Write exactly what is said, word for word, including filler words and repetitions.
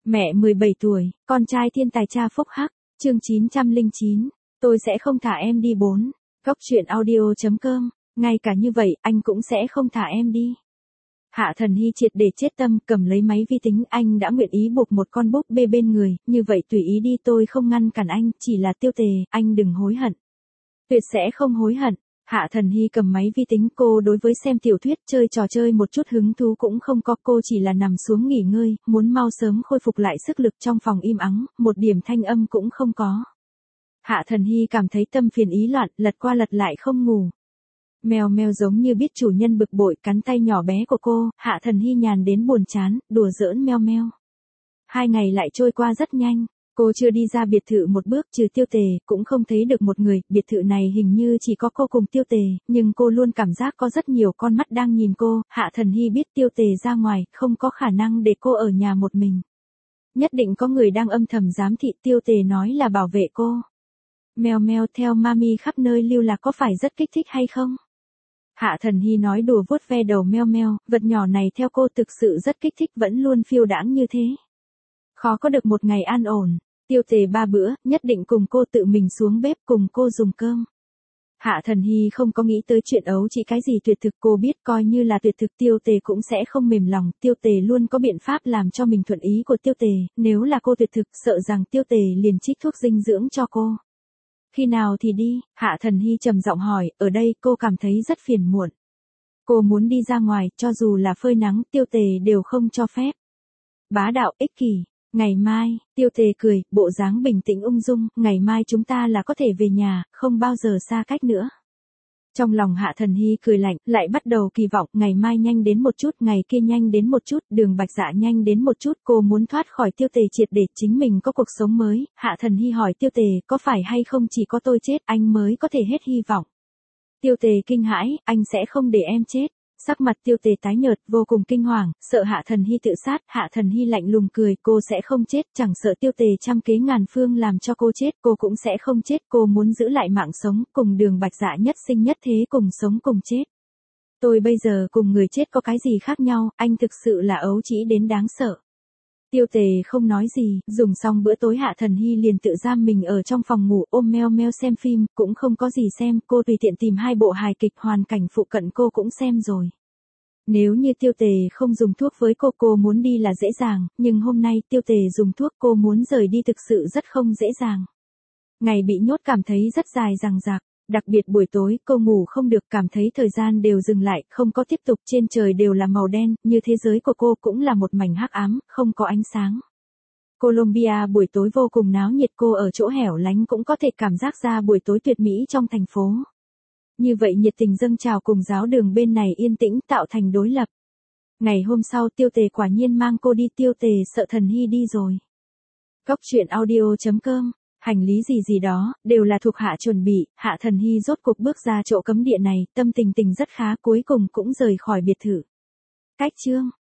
Mẹ mười bảy tuổi, con trai thiên tài cha phúc hắc, chương chín trăm lẻ chín, tôi sẽ không thả em đi bốn. Góc truyện audio.com, ngay cả như vậy, anh cũng sẽ không thả em đi. Hạ Thần Hy triệt để chết tâm, cầm lấy máy vi tính, anh đã nguyện ý buộc một con búp bê bên người, như vậy tùy ý đi, tôi không ngăn cản anh, chỉ là Tiêu Tề, anh đừng hối hận. Tuyệt sẽ không hối hận. Hạ Thần Hy cầm máy vi tính, cô đối với xem tiểu thuyết, chơi trò chơi một chút hứng thú cũng không có, cô chỉ là nằm xuống nghỉ ngơi, muốn mau sớm khôi phục lại sức lực. Trong phòng im ắng, một điểm thanh âm cũng không có. Hạ Thần Hy cảm thấy tâm phiền ý loạn, lật qua lật lại không ngủ. Mèo mèo giống như biết chủ nhân bực bội, cắn tay nhỏ bé của cô, Hạ Thần Hy nhàn đến buồn chán, đùa giỡn meo meo. Hai ngày lại trôi qua rất nhanh. Cô chưa đi ra biệt thự một bước, trừ Tiêu Tề, cũng không thấy được một người, biệt thự này hình như chỉ có cô cùng Tiêu Tề, nhưng cô luôn cảm giác có rất nhiều con mắt đang nhìn cô. Hạ Thần Hy biết Tiêu Tề ra ngoài, không có khả năng để cô ở nhà một mình. Nhất định có người đang âm thầm giám thị, Tiêu Tề nói là bảo vệ cô. Mèo mèo theo mami khắp nơi lưu lạc có phải rất kích thích hay không? Hạ Thần Hy nói đùa vuốt ve đầu meo meo, vật nhỏ này theo cô thực sự rất kích thích, vẫn luôn phiêu đãng như thế. Khó có được một ngày an ổn. Tiêu Tề ba bữa, nhất định cùng cô tự mình xuống bếp cùng cô dùng cơm. Hạ Thần Hy không có nghĩ tới chuyện ấu chỉ cái gì tuyệt thực, cô biết coi như là tuyệt thực Tiêu Tề cũng sẽ không mềm lòng, Tiêu Tề luôn có biện pháp làm cho mình thuận ý của Tiêu Tề, nếu là cô tuyệt thực sợ rằng Tiêu Tề liền trích thuốc dinh dưỡng cho cô. Khi nào thì đi? Hạ Thần Hy trầm giọng hỏi, ở đây cô cảm thấy rất phiền muộn. Cô muốn đi ra ngoài, cho dù là phơi nắng, Tiêu Tề đều không cho phép. Bá đạo, ích kỷ. Ngày mai, Tiêu Tề cười, bộ dáng bình tĩnh ung dung, ngày mai chúng ta là có thể về nhà, không bao giờ xa cách nữa. Trong lòng Hạ Thần Hy cười lạnh, lại bắt đầu kỳ vọng, ngày mai nhanh đến một chút, ngày kia nhanh đến một chút, Đường Bạch Dạ nhanh đến một chút, cô muốn thoát khỏi Tiêu Tề triệt để chính mình có cuộc sống mới. Hạ Thần Hy hỏi Tiêu Tề, có phải hay không chỉ có tôi chết, anh mới có thể hết hy vọng. Tiêu Tề kinh hãi, anh sẽ không để em chết. Sắc mặt Tiêu Tề tái nhợt, vô cùng kinh hoàng, sợ Hạ Thần Hy tự sát. Hạ Thần Hy lạnh lùng cười, cô sẽ không chết, chẳng sợ Tiêu Tề trăm kế ngàn phương làm cho cô chết, cô cũng sẽ không chết, cô muốn giữ lại mạng sống, cùng Đường Bạch Dạ nhất sinh nhất thế, cùng sống cùng chết. Tôi bây giờ cùng người chết có cái gì khác nhau, anh thực sự là ấu trĩ đến đáng sợ. Tiêu Tề không nói gì, dùng xong bữa tối Hạ Thần Hy liền tự giam mình ở trong phòng ngủ, ôm meo meo xem phim, cũng không có gì xem, cô tùy tiện tìm hai bộ hài kịch, hoàn cảnh phụ cận cô cũng xem rồi. Nếu như Tiêu Tề không dùng thuốc với cô, cô muốn đi là dễ dàng, nhưng hôm nay Tiêu Tề dùng thuốc, cô muốn rời đi thực sự rất không dễ dàng. Ngày bị nhốt cảm thấy rất dài dằng dặc, đặc biệt buổi tối, cô ngủ không được, cảm thấy thời gian đều dừng lại, không có tiếp tục, trên trời đều là màu đen, như thế giới của cô cũng là một mảnh hắc ám, không có ánh sáng. Colombia buổi tối vô cùng náo nhiệt, cô ở chỗ hẻo lánh cũng có thể cảm giác ra buổi tối tuyệt mỹ trong thành phố. Như vậy nhiệt tình dâng trào cùng giáo đường bên này yên tĩnh tạo thành đối lập. Ngày hôm sau Tiêu Tề quả nhiên mang cô đi, Tiêu Tề sợ Thần Hy đi rồi. Góc truyện audio.com, hành lý gì gì đó, đều là thuộc hạ chuẩn bị, Hạ Thần Hy rốt cuộc bước ra chỗ cấm địa này, tâm tình tình rất khá, cuối cùng cũng rời khỏi biệt thự. Cách chương.